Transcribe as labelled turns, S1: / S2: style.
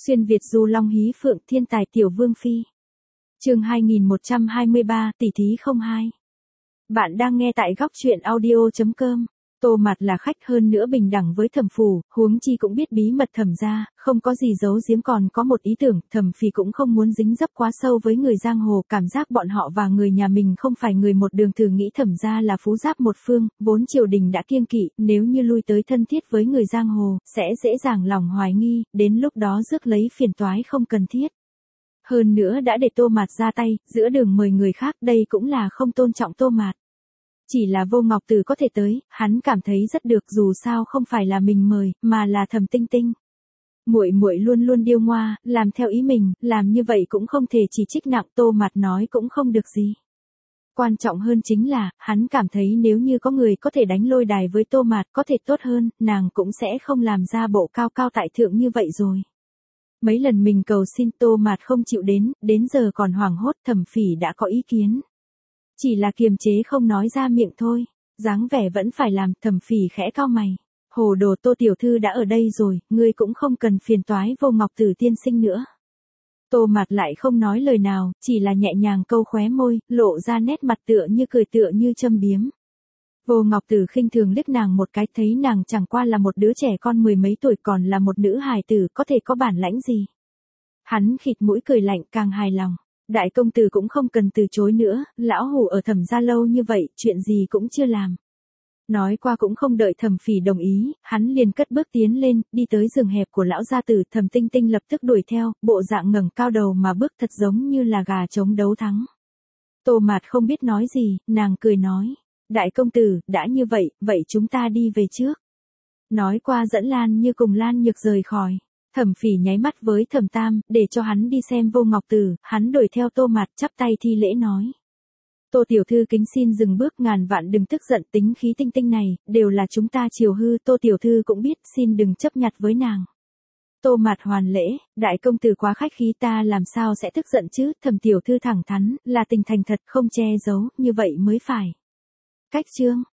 S1: Xuyên Việt du long hí phượng thiên tài tiểu vương phi. Chương 2123, tỷ thí 02. Bạn đang nghe tại góc truyện audio.com. Tô Mạt là khách hơn nữa bình đẳng với Thẩm Phủ, huống chi cũng biết bí mật Thẩm gia, không có gì giấu giếm, còn có một ý tưởng, Thẩm Phì cũng không muốn dính dấp quá sâu với người giang hồ, cảm giác bọn họ và người nhà mình không phải người một đường, thử nghĩ Thẩm gia là phú giáp một phương, vốn triều đình đã kiêng kỵ, nếu như lui tới thân thiết với người giang hồ, sẽ dễ dàng lòng hoài nghi, đến lúc đó rước lấy phiền toái không cần thiết. Hơn nữa đã để Tô Mạt ra tay, giữa đường mời người khác, đây cũng là không tôn trọng Tô Mạt. Chỉ là Vô Ngọc Tử có thể tới, hắn cảm thấy rất được, dù sao không phải là mình mời, mà là Thẩm Tinh Tinh. Muội muội luôn luôn điêu ngoa, làm theo ý mình, làm như vậy cũng không thể chỉ trích nặng, Tô Mạt nói cũng không được gì. Quan trọng hơn chính là, hắn cảm thấy nếu như có người có thể đánh lôi đài với Tô Mạt có thể tốt hơn, nàng cũng sẽ không làm ra bộ cao cao tại thượng như vậy rồi. Mấy lần mình cầu xin Tô Mạt không chịu đến giờ còn hoảng hốt, Thẩm Phỉ đã có ý kiến. Chỉ là kiềm chế không nói ra miệng thôi, dáng vẻ vẫn phải làm, Thẩm Phỉ khẽ cau mày. Hồ đồ, Tô tiểu thư đã ở đây rồi, ngươi cũng không cần phiền toái Vô Ngọc Tử tiên sinh nữa. Tô Mạt lại không nói lời nào, chỉ là nhẹ nhàng câu khóe môi, lộ ra nét mặt tựa như cười tựa như châm biếm. Vô Ngọc Tử khinh thường liếc nàng một cái, thấy nàng chẳng qua là một đứa trẻ con mười mấy tuổi, còn là một nữ hài tử, có thể có bản lãnh gì. Hắn khịt mũi cười lạnh, càng hài lòng. Đại công tử cũng không cần từ chối nữa, lão hủ ở Thẩm gia lâu như vậy, chuyện gì cũng chưa làm. Nói qua cũng không đợi Thẩm Phỉ đồng ý, hắn liền cất bước tiến lên, đi tới giường hẹp của lão gia tử, Thẩm Tinh Tinh lập tức đuổi theo, bộ dạng ngẩng cao đầu mà bước thật giống như là gà trống đấu thắng. Tô Mạt không biết nói gì, nàng cười nói, đại công tử, đã như vậy, vậy chúng ta đi về trước. Nói qua dẫn Lan Như cùng Lan Nhược rời khỏi. Thẩm Phỉ nháy mắt với Thẩm Tam, để cho hắn đi xem Vô Ngọc Tử, hắn đuổi theo Tô Mạt, chắp tay thi lễ nói. Tô tiểu thư kính xin dừng bước, ngàn vạn đừng tức giận, tính khí Tinh Tinh này, đều là chúng ta chiều hư, Tô tiểu thư cũng biết, xin đừng chấp nhặt với nàng. Tô Mạt hoàn lễ, đại công tử quá khách khí, ta làm sao sẽ tức giận chứ, Thẩm tiểu thư thẳng thắn, là tình thành thật, không che giấu, như vậy mới phải. Cách chương.